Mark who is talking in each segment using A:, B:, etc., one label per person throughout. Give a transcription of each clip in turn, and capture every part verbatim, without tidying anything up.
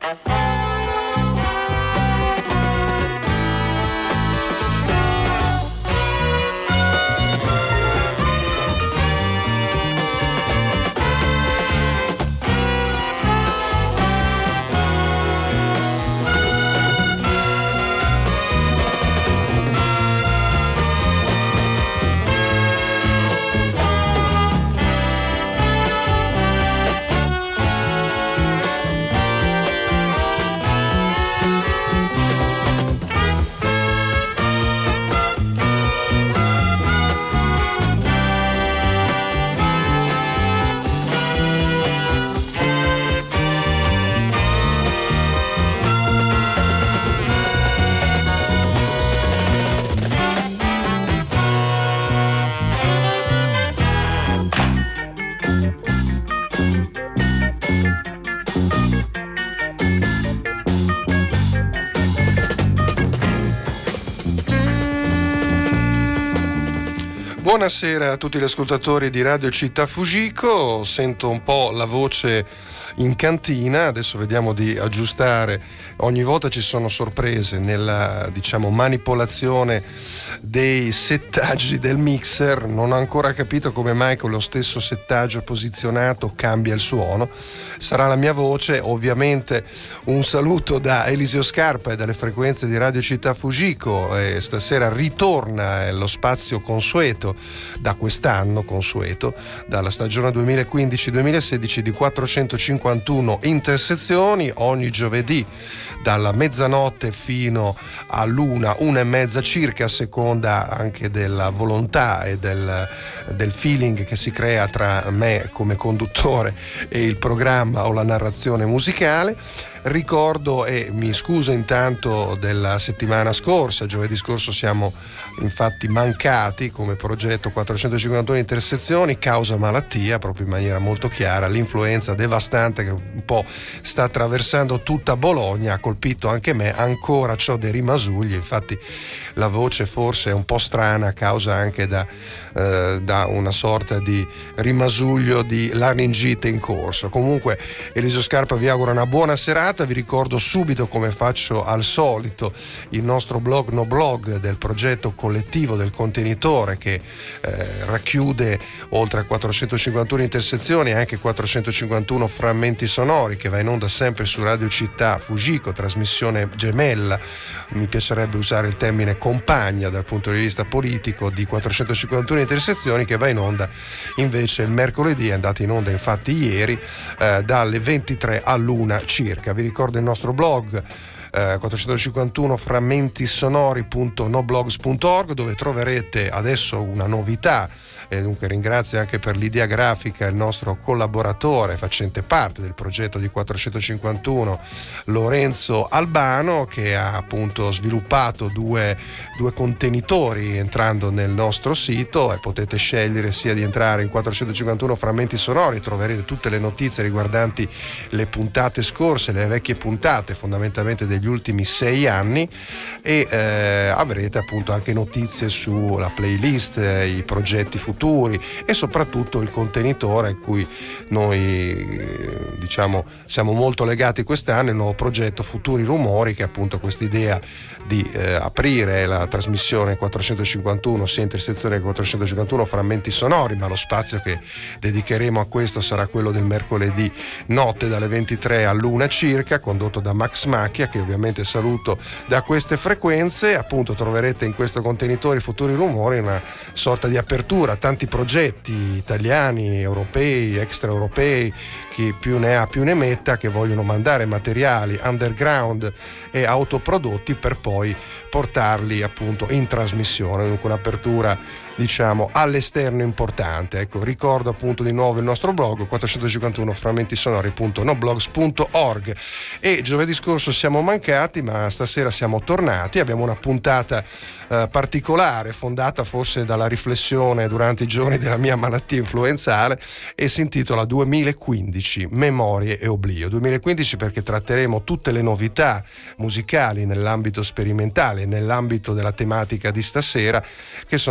A: Buonasera a tutti gli ascoltatori di Radio Città Fujiko. Sento un po' la voce in cantina, adesso vediamo di aggiustare. Ogni volta ci sono sorprese nella, diciamo, manipolazione dei settaggi del mixer. Non ho ancora capito come mai con lo stesso settaggio posizionato cambia il suono. Sarà la mia voce. Ovviamente un saluto da Eliseo Scarpa e dalle frequenze di Radio Città Fujiko. E stasera ritorna lo spazio consueto da quest'anno, consueto dalla stagione duemilaquindici duemilasedici di quattrocentocinquantuno intersezioni ogni giovedì dalla mezzanotte fino all'una, una e mezza circa, a seconda anche della volontà e del, del feeling che si crea tra me come conduttore e il programma o la narrazione musicale. Ricordo e mi scuso intanto della settimana scorsa, giovedì scorso siamo infatti mancati come progetto quattrocentocinquantuno intersezioni, causa malattia, proprio in maniera molto chiara, l'influenza devastante che un po' sta attraversando tutta Bologna, ha colpito anche me, ancora c'ho dei rimasugli, infatti la voce forse è un po' strana a causa anche da, eh, da una sorta di rimasuglio di laringite in corso. Comunque Eliseo Scarpa vi augura una buona serata. Vi ricordo subito, come faccio al solito, il nostro blog no blog del progetto collettivo del contenitore che eh, racchiude oltre a quattrocentocinquantuno intersezioni e anche quattrocentocinquantuno frammenti sonori, che va in onda sempre su Radio Città Fujiko, trasmissione gemella, mi piacerebbe usare il termine compagna dal punto di vista politico, di quattrocentocinquantuno intersezioni, che va in onda invece il mercoledì, è andata in onda infatti ieri eh, dalle ventitré all'una circa. Vi ricordo il nostro blog eh, quattrocentocinquantuno frammenti sonori punto noblogs punto org, dove troverete adesso una novità. E dunque ringrazio anche per l'idea grafica il nostro collaboratore facente parte del progetto di quattrocentocinquantuno, Lorenzo Albano, che ha appunto sviluppato due, due contenitori entrando nel nostro sito, e potete scegliere sia di entrare in quattrocentocinquantuno frammenti sonori, troverete tutte le notizie riguardanti le puntate scorse, le vecchie puntate fondamentalmente degli ultimi sei anni, e eh, avrete appunto anche notizie sulla playlist, eh, i progetti futuri e soprattutto il contenitore a cui noi diciamo siamo molto legati quest'anno, il nuovo progetto Futuri Rumori, che è appunto quest'idea di eh, aprire la trasmissione quattrocentocinquantuno sia intersezione che quattrocentocinquantuno frammenti sonori, ma lo spazio che dedicheremo a questo sarà quello del mercoledì notte dalle ventitré all'una circa, condotto da Max Macchia, che ovviamente saluto da queste frequenze. Appunto troverete in questo contenitore Futuri Rumori una sorta di apertura, tanti progetti italiani, europei, extraeuropei, chi più ne ha più ne metta, che vogliono mandare materiali underground e autoprodotti per poi portarli appunto in trasmissione, dunque un'apertura diciamo all'esterno importante. Ecco, ricordo appunto di nuovo il nostro blog quattrocentocinquantuno frammenti sonori punto noblogs punto org. E giovedì scorso siamo mancati, ma stasera siamo tornati, abbiamo una puntata eh, particolare, fondata forse dalla riflessione durante i giorni della mia malattia influenzale, e si intitola duemilaquindici Memorie e Oblio. duemilaquindici perché tratteremo tutte le novità musicali nell'ambito sperimentale, nell'ambito della tematica di stasera, che sono uscite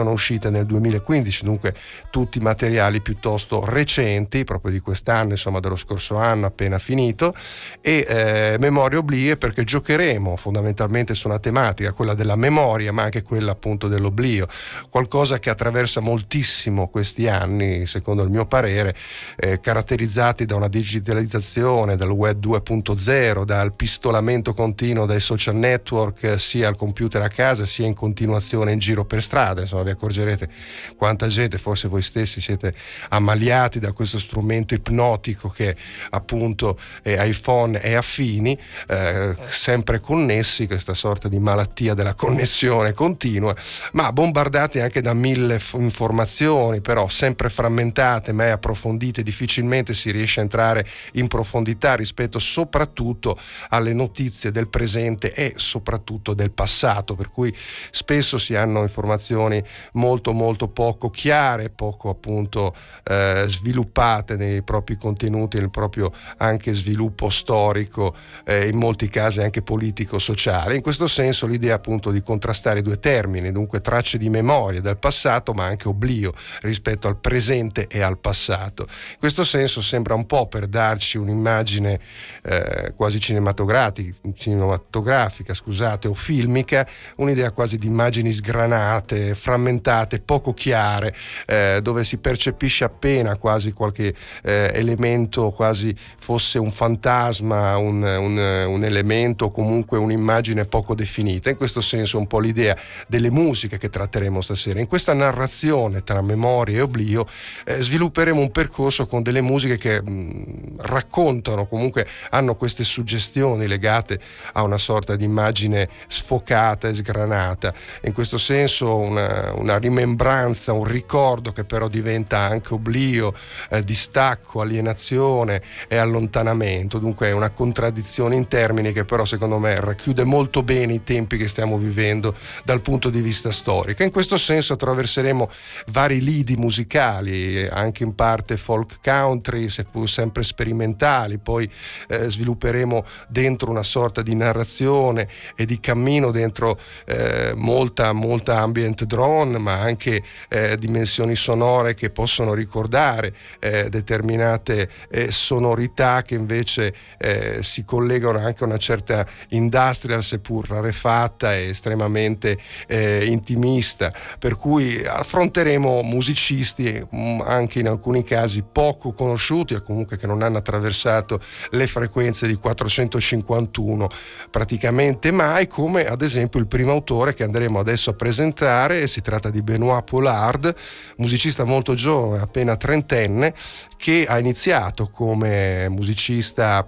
A: nel duemilaquindici, dunque tutti materiali piuttosto recenti, proprio di quest'anno, insomma dello scorso anno appena finito, e eh, Memorie Obblie, perché giocheremo fondamentalmente su una tematica, quella della memoria, ma anche quella appunto dell'oblio, qualcosa che attraversa moltissimo questi anni, secondo il mio parere, eh, caratterizzati da una digitalizzazione, dal web due punto zero, dal pistolamento continuo dai social network, sia al computer a casa sia in continuazione in giro per strada. Insomma, vi accorgerete quanta gente, forse voi stessi siete ammaliati da questo strumento ipnotico che appunto è iPhone e affini, eh, sempre connessi, questa sorta di malattia della connessione continua, ma bombardati anche da mille f- informazioni, però sempre frammentate, mai approfondite. Difficilmente si riesce a entrare in profondità rispetto soprattutto alle notizie del presente e soprattutto del passato, per cui spesso si hanno informazioni molto molto poco chiare, poco appunto eh, sviluppate nei propri contenuti, nel proprio anche sviluppo storico, eh, in molti casi anche politico-sociale. In questo senso l'idea appunto di contrastare i due termini, dunque tracce di memoria del passato ma anche oblio rispetto al presente e al passato. In questo senso sembra un po' per darci un'immagine eh, quasi cinematografica, cinematografica scusate, o filmica, un'idea quasi di immagini sgranate, frammentate, poco chiare, eh, dove si percepisce appena quasi qualche eh, elemento, quasi fosse un fantasma, un, un, un elemento o comunque un'immagine poco definita. In questo senso un po' l'idea delle musiche che tratteremo stasera. In questa narrazione tra memoria e oblio eh, svilupperemo un percorso con delle musiche che mh, raccontano, comunque hanno queste suggestioni legate a una sorta di immagine sfocata e sgranata. In questo senso una, una rimembranza, un ricordo che però diventa anche oblio, eh, distacco, alienazione e allontanamento. Dunque è una contraddizione in termini che però secondo me racchiude molto bene i tempi che stiamo vivendo dal punto di vista storico. In questo senso attraverseremo vari lidi musicali, anche in parte folk country, seppur sempre sperimentali. Poi eh, svilupperemo dentro una sorta di narrazione e di cammino dentro eh, molta molta ambient drone, ma anche eh, dimensioni sonore che possono ricordare eh, determinate eh, sonorità che invece eh, si collegano anche a una certa industrial, seppur rarefatta e estremamente eh, intimista, per cui affronteremo musicisti mh, anche in alcuni casi poco conosciuti o comunque che non hanno attraversato le frequenze di quattrocentocinquantuno praticamente mai, come ad esempio il primo autore che andremo adesso a presentare. Si tratta di Benoît Pollard, musicista molto giovane, appena trentenne, che ha iniziato come musicista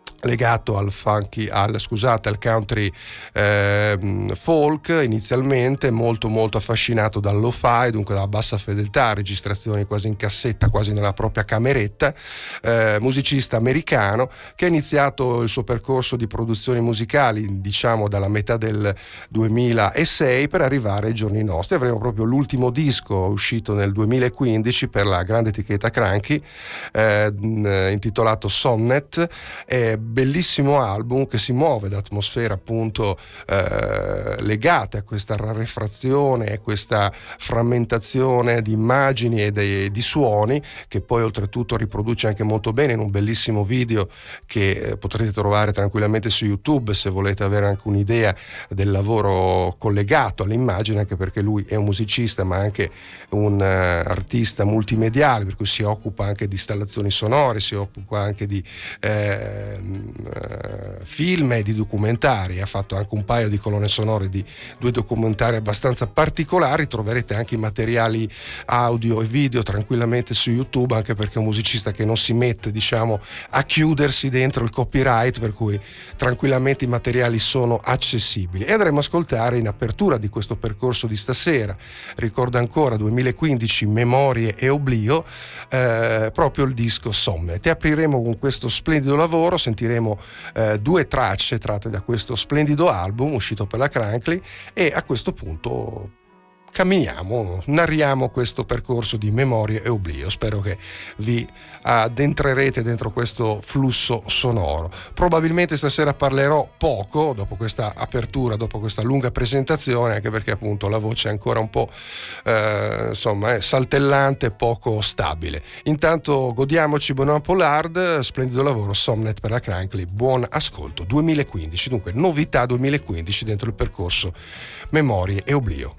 A: legato al funky, al, scusate, al country eh, folk inizialmente, molto molto affascinato dal lo-fi, dunque dalla bassa fedeltà, registrazioni quasi in cassetta, quasi nella propria cameretta, eh, musicista americano che ha iniziato il suo percorso di produzioni musicali diciamo dalla metà del duemilasei per arrivare ai giorni nostri. Avremo proprio l'ultimo disco uscito nel duemilaquindici per la grande etichetta Cranky, eh, intitolato Sonnet, eh, bellissimo album che si muove da atmosfere appunto eh, legate a questa rarefrazione e questa frammentazione di immagini e dei, di suoni, che poi oltretutto riproduce anche molto bene in un bellissimo video che eh, potrete trovare tranquillamente su YouTube se volete avere anche un'idea del lavoro collegato all'immagine, anche perché lui è un musicista ma anche un uh, artista multimediale, per cui si occupa anche di installazioni sonore, si occupa anche di eh, film e di documentari. Ha fatto anche un paio di colonne sonore di due documentari abbastanza particolari. Troverete anche i materiali audio e video tranquillamente su YouTube, anche perché è un musicista che non si mette diciamo a chiudersi dentro il copyright, per cui tranquillamente i materiali sono accessibili. E andremo a ascoltare in apertura di questo percorso di stasera, ricordo ancora duemilaquindici, Memorie e Oblio, eh, proprio il disco Sonnet. E apriremo con questo splendido lavoro, sentiremo eh, due tracce tratte da questo splendido album uscito per la Cranky e a questo punto camminiamo, narriamo questo percorso di memoria e oblio. Spero che vi addentrerete dentro questo flusso sonoro. Probabilmente stasera parlerò poco dopo questa apertura, dopo questa lunga presentazione, anche perché appunto la voce è ancora un po' eh, insomma è saltellante, poco stabile. Intanto godiamoci Benoît Pollard, splendido lavoro, Somnet per la Crankley, buon ascolto. duemilaquindici, dunque novità duemilaquindici dentro il percorso memorie e oblio.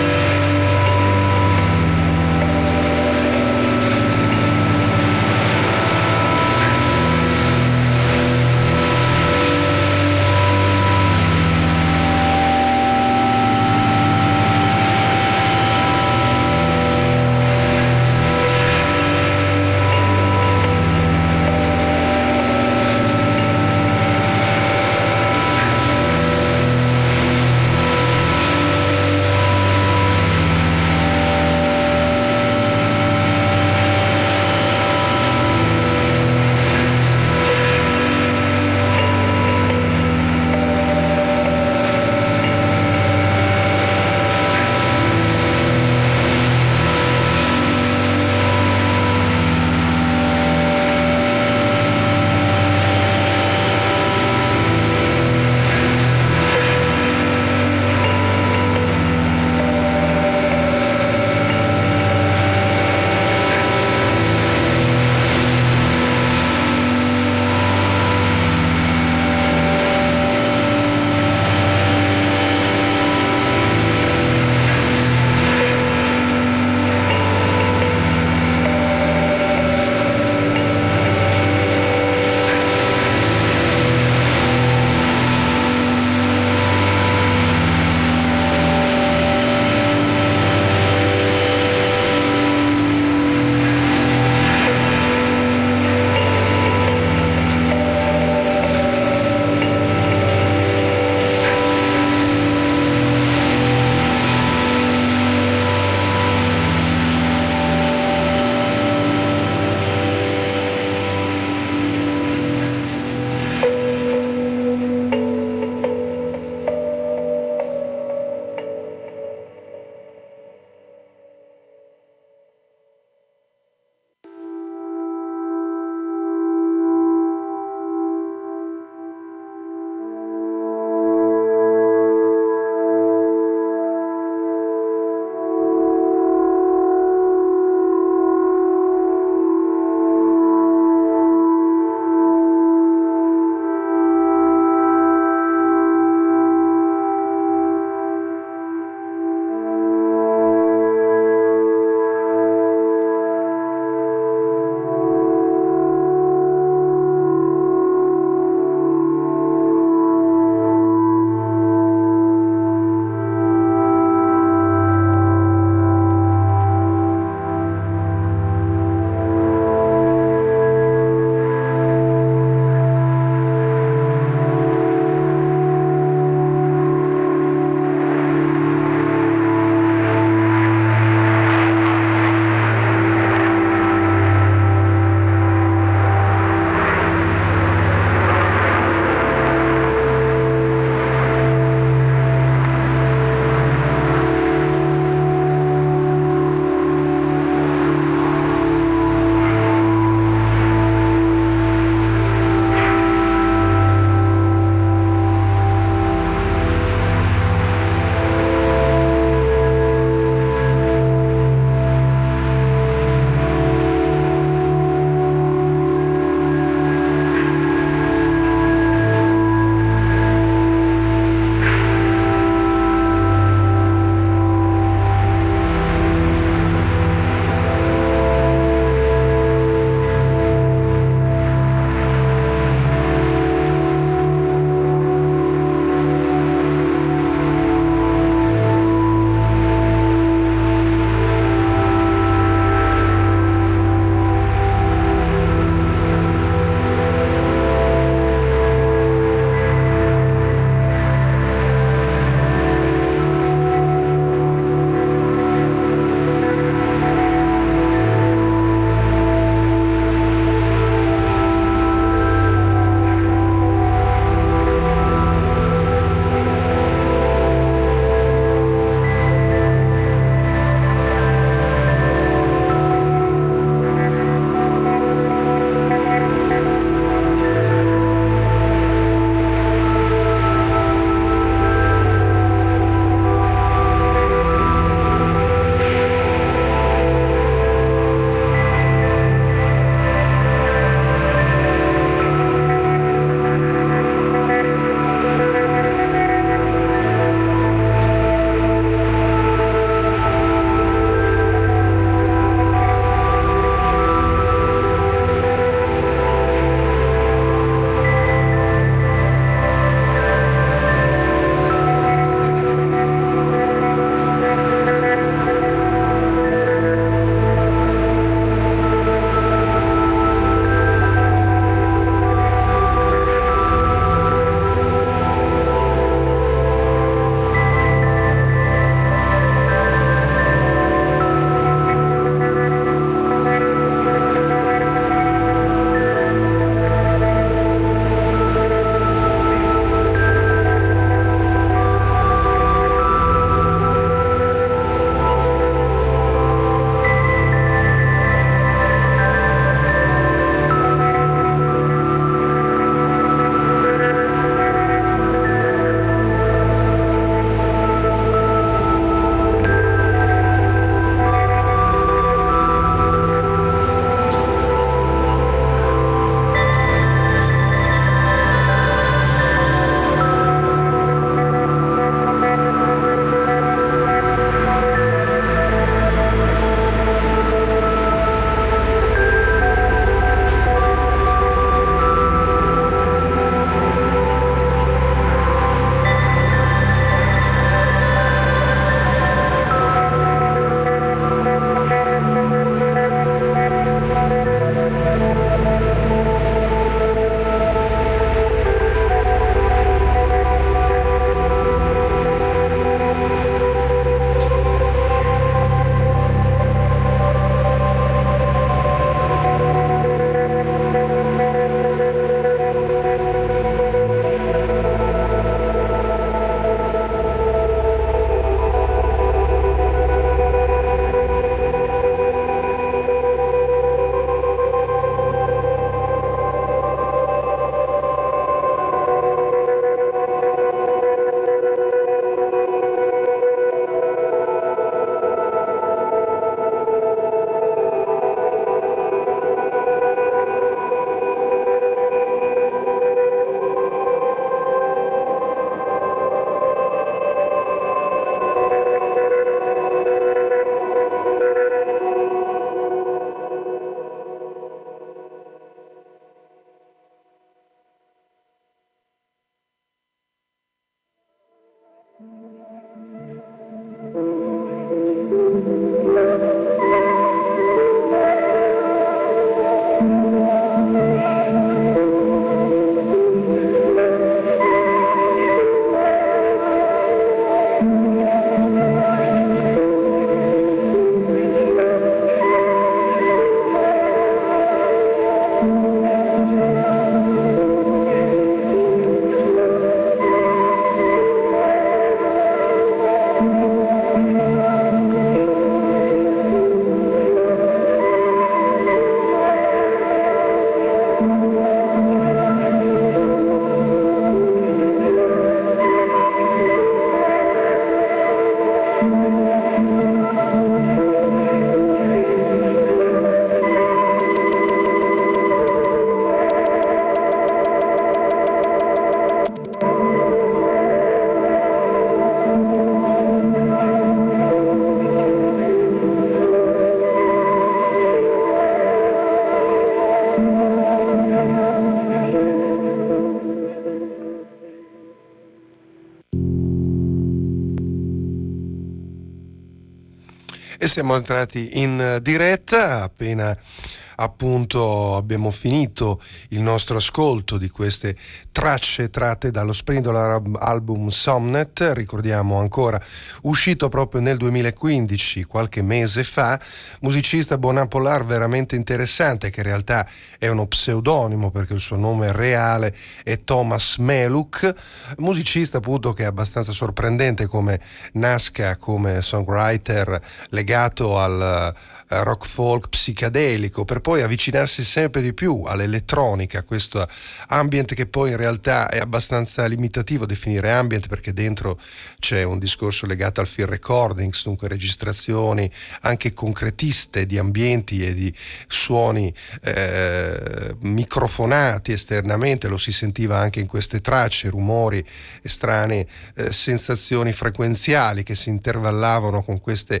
A: E siamo entrati in diretta appena appunto abbiamo finito il nostro ascolto di queste tracce tratte dallo splendido album Somnet. Ricordiamo ancora, uscito proprio nel duemilaquindici, qualche mese fa. Musicista Bonan Polar veramente interessante, che in realtà è uno pseudonimo perché il suo nome reale è Thomas Meluk. Musicista appunto che è abbastanza sorprendente come nasca come songwriter legato al rock folk psichedelico, per poi avvicinarsi sempre di più all'elettronica, questo ambient che poi in realtà è abbastanza limitativo definire ambient, perché dentro c'è un discorso legato al field recordings, dunque registrazioni anche concretiste di ambienti e di suoni eh, microfonati esternamente, lo si sentiva anche in queste tracce, rumori strane, eh, sensazioni frequenziali che si intervallavano con queste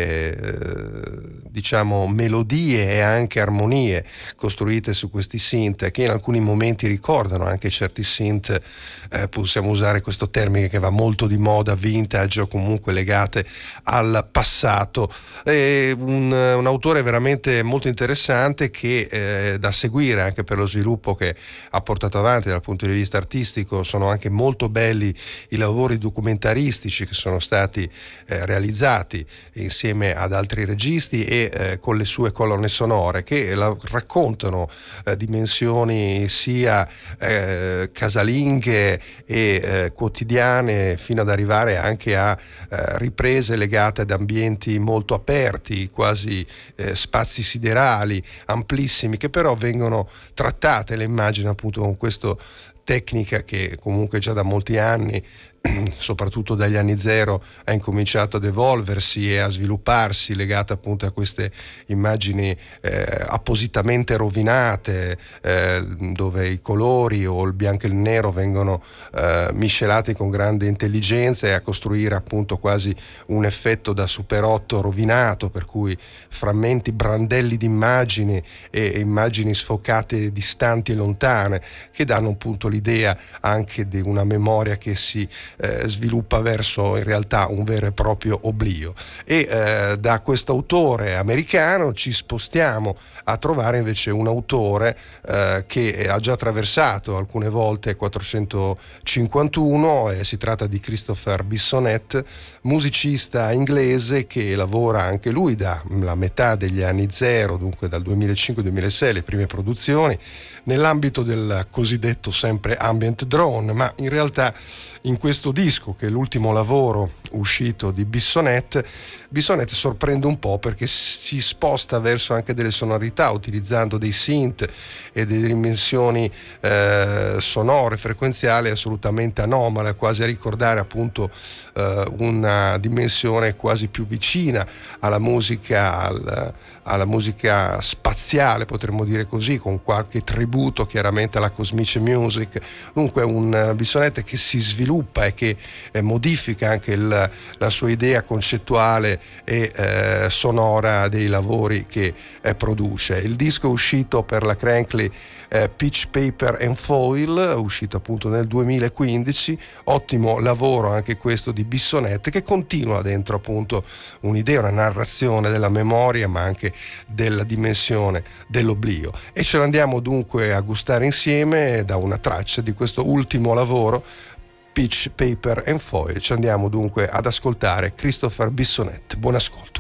A: eh, diciamo melodie e anche armonie costruite su questi synth, che in alcuni momenti ricordano anche certi synth, eh, possiamo usare questo termine che va molto di moda, vintage o comunque legate al passato. È un, un autore veramente molto interessante che eh, da seguire anche per lo sviluppo che ha portato avanti dal punto di vista artistico. Sono anche molto belli i lavori documentaristici che sono stati eh, realizzati insieme ad altri registi e eh, con le sue colonne sonore che la, raccontano eh, dimensioni sia eh, casalinghe e eh, quotidiane, fino ad arrivare anche a eh, riprese legate ad ambienti molto aperti, quasi eh, spazi siderali amplissimi, che però vengono trattate, le immagini appunto con questa tecnica che comunque già da molti anni, soprattutto dagli anni zero, ha incominciato ad evolversi e a svilupparsi, legata appunto a queste immagini eh, appositamente rovinate, eh, dove i colori o il bianco e il nero vengono eh, miscelati con grande intelligenza, e a costruire appunto quasi un effetto da Super otto rovinato, per cui frammenti, brandelli di immagini e immagini sfocate, distanti e lontane, che danno appunto l'idea anche di una memoria che si Eh, sviluppa verso in realtà un vero e proprio oblio. E eh, da questo autore americano ci spostiamo a trovare invece un autore eh, che ha già attraversato alcune volte quattrocentocinquantuno, e si tratta di Christopher Bissonette, musicista inglese che lavora anche lui dalla metà degli anni zero, dunque dal duemilacinque duemilasei, le prime produzioni nell'ambito del cosiddetto sempre ambient drone, ma in realtà in questo disco, che è l'ultimo lavoro uscito di Bissonette, Bissonette sorprende un po' perché si sposta verso anche delle sonorità, utilizzando dei synth e delle dimensioni eh, sonore, frequenziali assolutamente anomale, quasi a ricordare appunto eh, una dimensione quasi più vicina alla musica, al, alla musica spaziale, potremmo dire così, con qualche tributo chiaramente alla cosmic music. Dunque un Bissonette che si sviluppa e che eh, modifica anche il, la sua idea concettuale e eh, sonora dei lavori che eh, produce. Il disco è uscito per la Crankley eh, Pitch Paper and Foil, uscito appunto nel duemilaquindici. Ottimo lavoro anche questo di Bissonette, che continua dentro appunto un'idea, una narrazione della memoria, ma anche della dimensione dell'oblio. E ce l'andiamo dunque a gustare insieme da una traccia di questo ultimo lavoro, Pitch Paper and Foil. Ci andiamo dunque ad ascoltare Christopher Bissonette. Buon ascolto.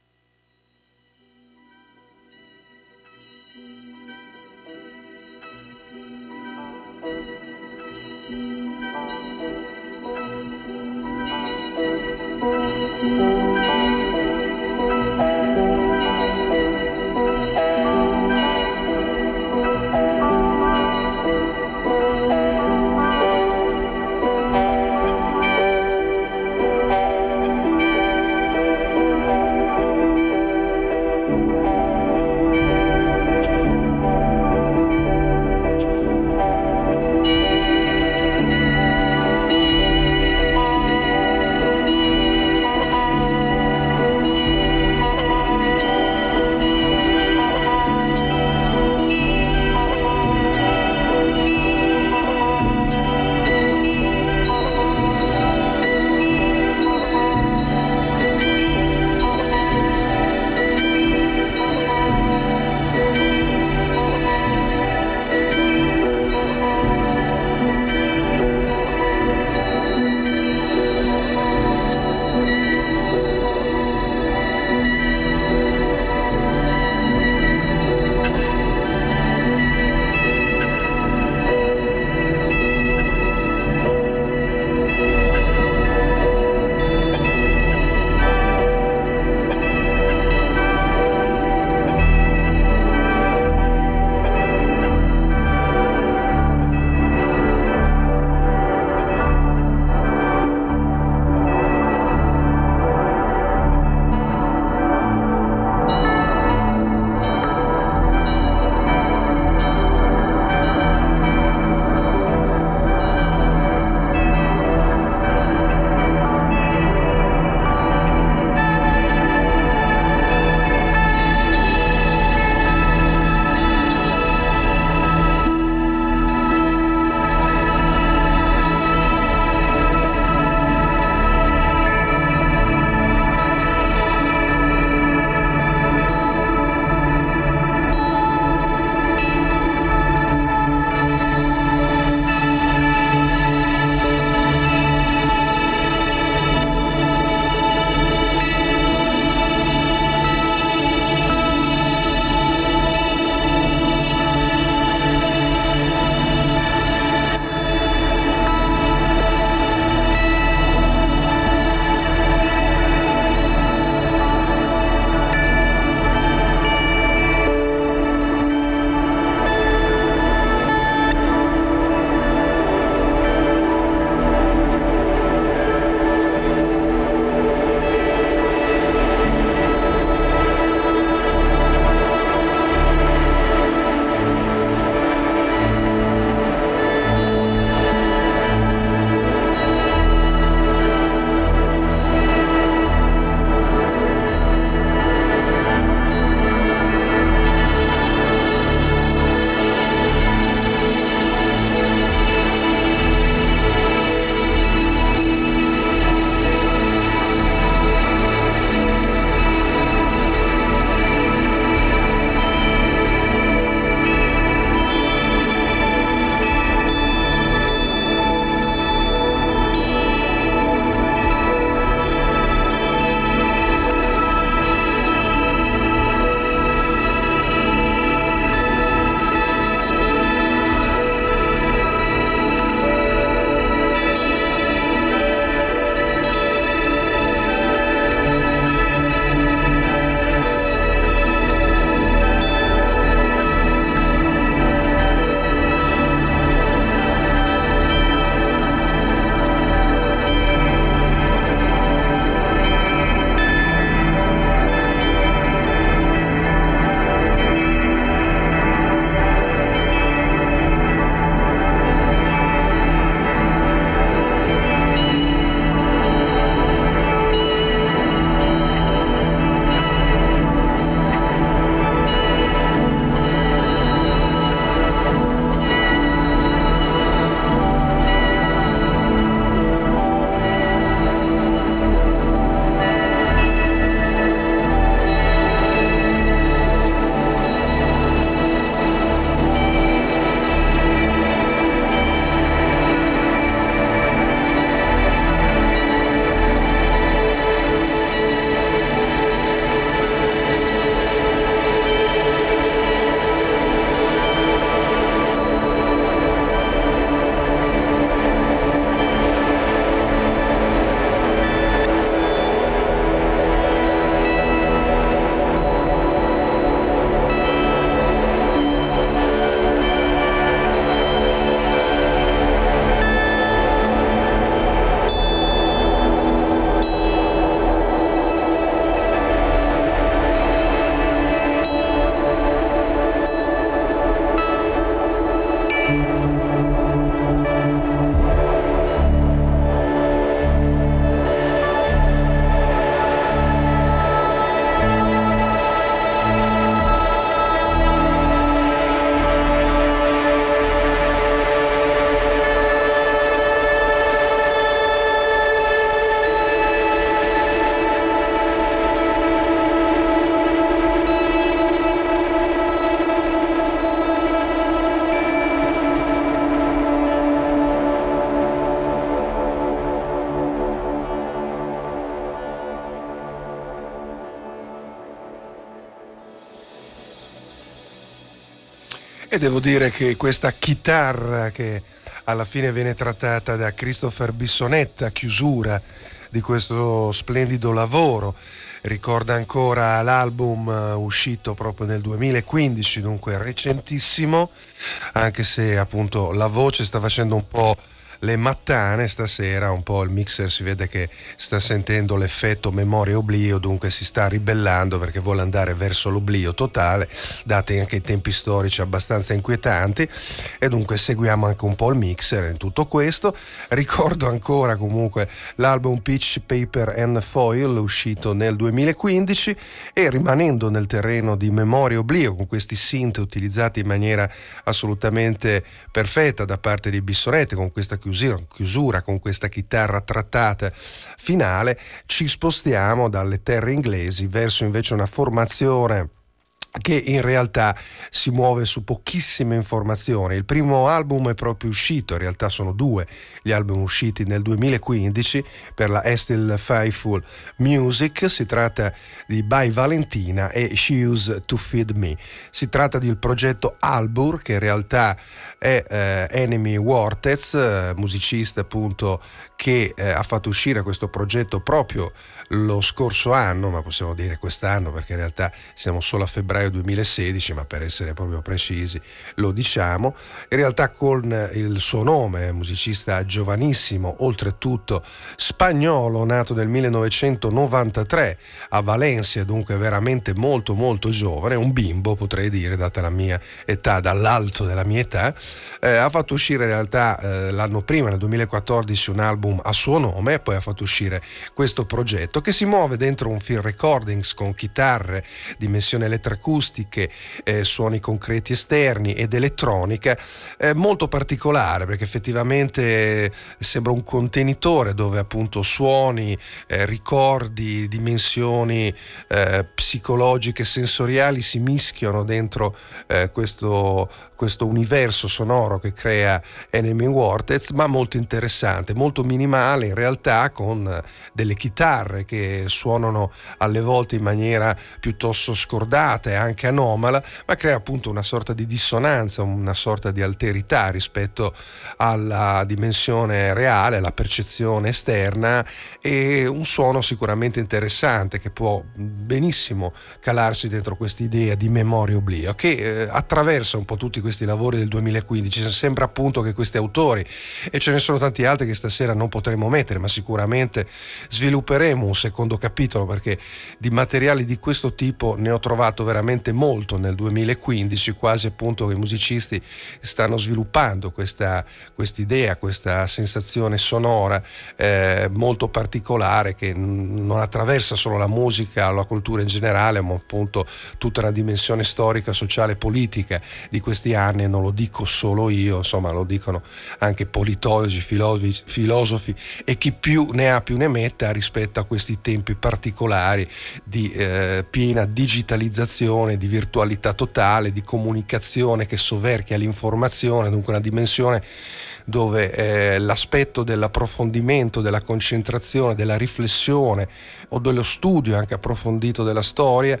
A: E devo dire che questa chitarra che alla fine viene trattata da Christopher Bissonette a chiusura di questo splendido lavoro ricorda ancora l'album uscito proprio nel duemilaquindici, dunque recentissimo, anche se appunto la voce sta facendo un po' le mattane stasera, un po' il mixer si vede che sta sentendo l'effetto memoria oblio, dunque si sta ribellando perché vuole andare verso l'oblio totale, dati anche i tempi storici abbastanza inquietanti, e dunque seguiamo anche un po' il mixer in tutto questo. Ricordo ancora comunque l'album Pitch, Paper and Foil uscito nel duemilaquindici, e rimanendo nel terreno di memoria oblio con questi synth utilizzati in maniera assolutamente perfetta da parte di Bissonette, con questa chiusura, chiusura con questa chitarra trattata finale, ci spostiamo dalle terre inglesi verso invece una formazione che in realtà si muove su pochissime informazioni. Il primo album è proprio uscito, in realtà sono due gli album usciti nel duemilaquindici per la Estill Faithful Music. Si tratta di By Valentina e She Used to Feed Me. Si tratta del progetto Albur, che in realtà è eh, Enemy Wartez, eh, musicista appunto che eh, ha fatto uscire questo progetto proprio lo scorso anno, ma possiamo dire quest'anno perché in realtà siamo solo a febbraio duemilasedici, ma per essere proprio precisi lo diciamo. In realtà con il suo nome, musicista giovanissimo, oltretutto spagnolo, nato nel millenovecentonovantatré a Valencia, dunque veramente molto molto giovane, un bimbo potrei dire data la mia età, dall'alto della mia età. Eh, ha fatto uscire in realtà eh, l'anno prima, nel duemilaquattordici, un album a suo nome, e poi ha fatto uscire questo progetto che si muove dentro un field recordings con chitarre, dimensioni elettroacustiche, eh, suoni concreti esterni ed elettronica, eh, molto particolare perché effettivamente sembra un contenitore dove appunto suoni, eh, ricordi, dimensioni eh, psicologiche, sensoriali si mischiano dentro eh, questo, questo universo sonoro che crea Enemy Wartez, ma molto interessante, molto minimale in realtà, con delle chitarre che suonano alle volte in maniera piuttosto scordata e anche anomala, ma crea appunto una sorta di dissonanza, una sorta di alterità rispetto alla dimensione reale, alla percezione esterna, e un suono sicuramente interessante che può benissimo calarsi dentro quest'idea di memoria oblio che eh, attraversa un po' tutti questi lavori del duemilaquindici. Sembra appunto che questi autori, e ce ne sono tanti altri che stasera non potremo mettere, ma sicuramente svilupperemo un secondo capitolo, perché di materiali di questo tipo ne ho trovato veramente molto nel duemilaquindici, quasi appunto che i musicisti stanno sviluppando questa idea, questa sensazione sonora eh, molto particolare che n- non attraversa solo la musica o la cultura in generale, ma appunto tutta una dimensione storica, sociale, politica di questi anni. E non lo dico solo io, insomma lo dicono anche politologi, filosofi, filosofi e chi più ne ha più ne metta rispetto a questi tempi particolari di eh, piena digitalizzazione, di virtualità totale, di comunicazione che soverchia l'informazione, dunque una dimensione dove eh, l'aspetto dell'approfondimento, della concentrazione, della riflessione o dello studio anche approfondito della storia,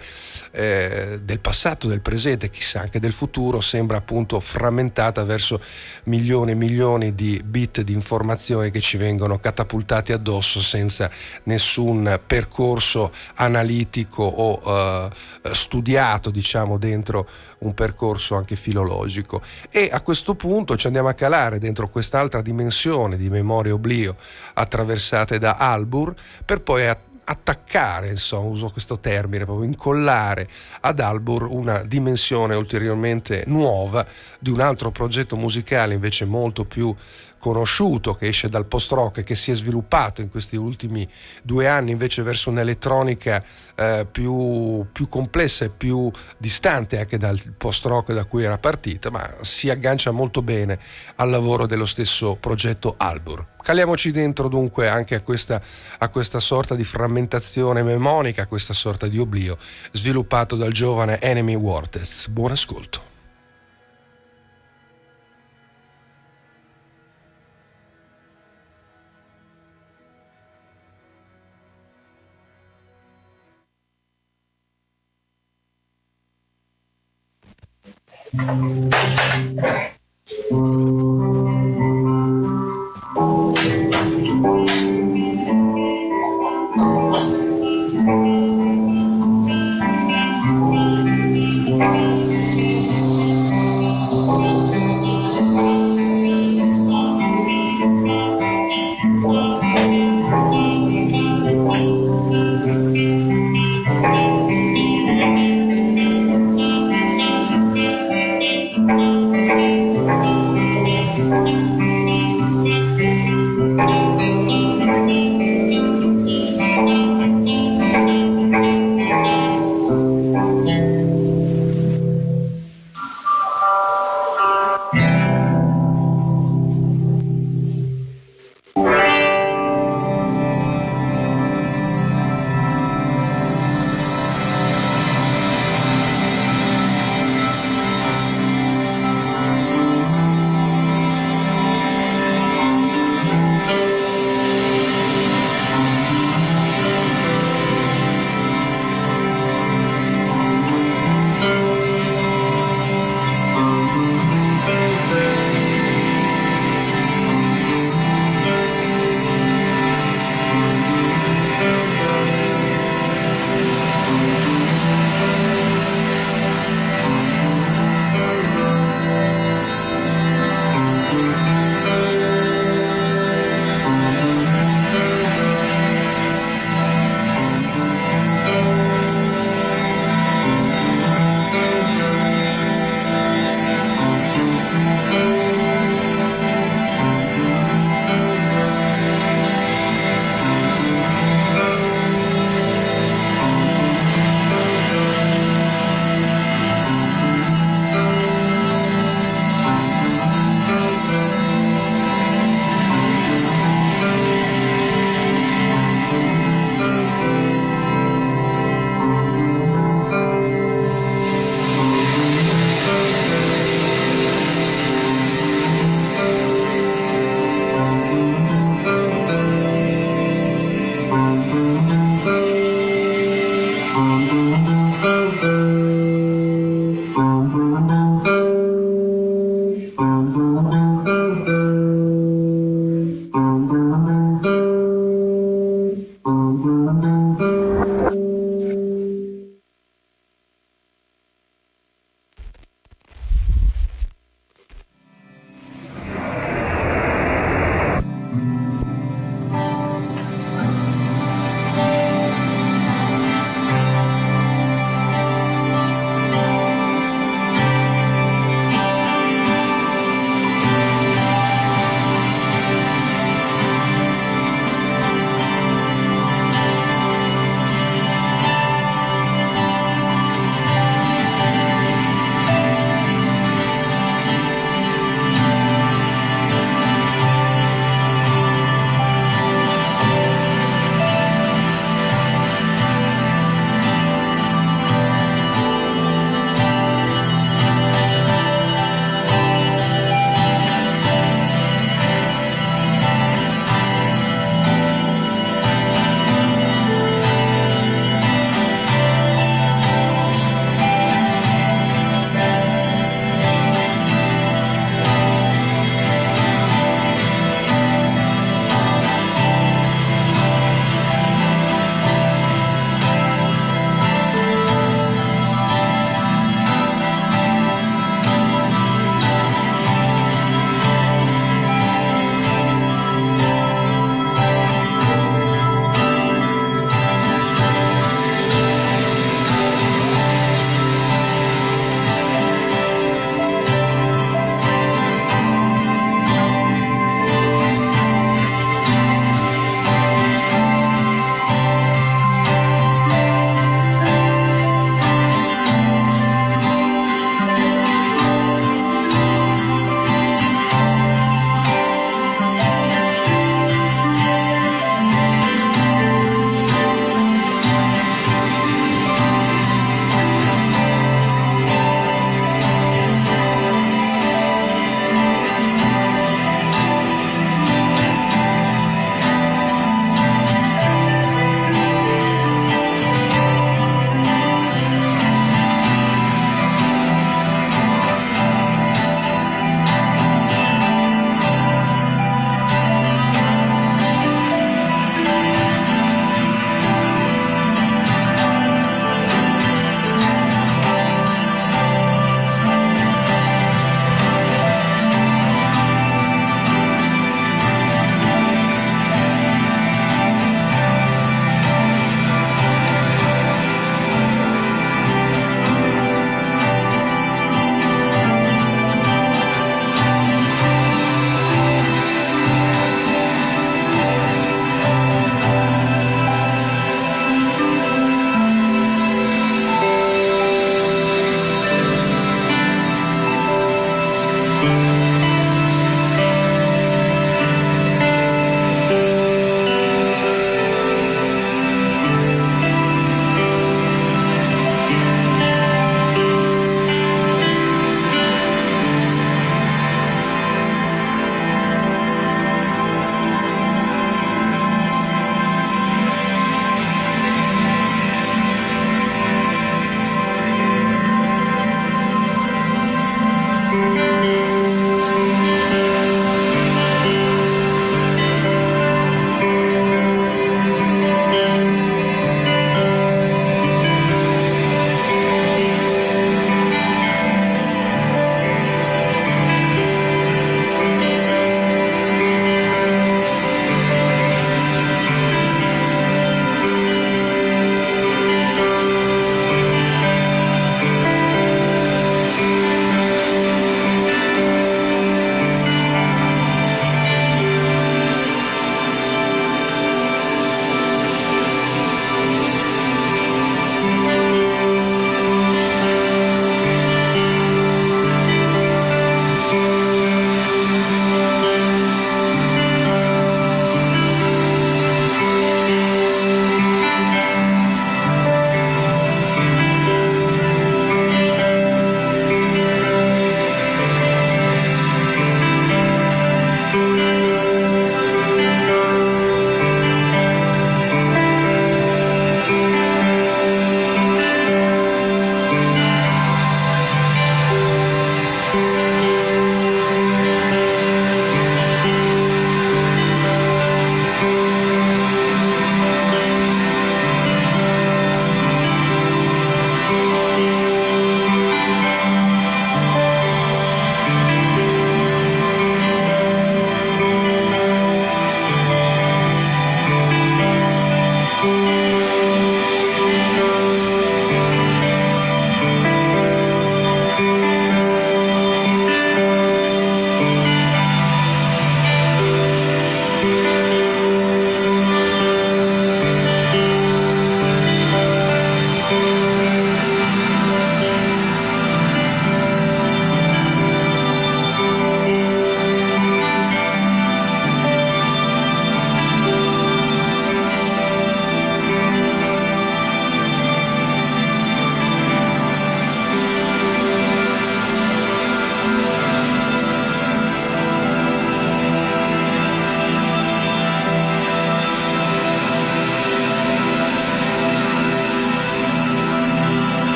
A: eh, del passato, del presente, chissà anche del futuro, sembra appunto frammentata verso milioni e milioni di bit di informazioni che ci vengono catapultati addosso senza nessun percorso analitico o eh, studiato, diciamo, dentro un percorso anche filologico. E a questo punto ci andiamo a calare dentro quest'altra dimensione di memoria oblio attraversate da Albur, per poi a attaccare, insomma, uso questo termine, proprio incollare ad Albur una dimensione ulteriormente nuova di un altro progetto musicale invece molto più conosciuto, che esce dal post-rock e che si è sviluppato in questi ultimi due anni invece verso un'elettronica eh, più, più complessa e più distante anche dal post-rock da cui era partita, ma si aggancia molto bene al lavoro dello stesso progetto Albur. Caliamoci dentro dunque anche a questa, a questa sorta di frammentazione mnemonica, a questa sorta di oblio sviluppato dal giovane Enemy Wartez. Buon ascolto.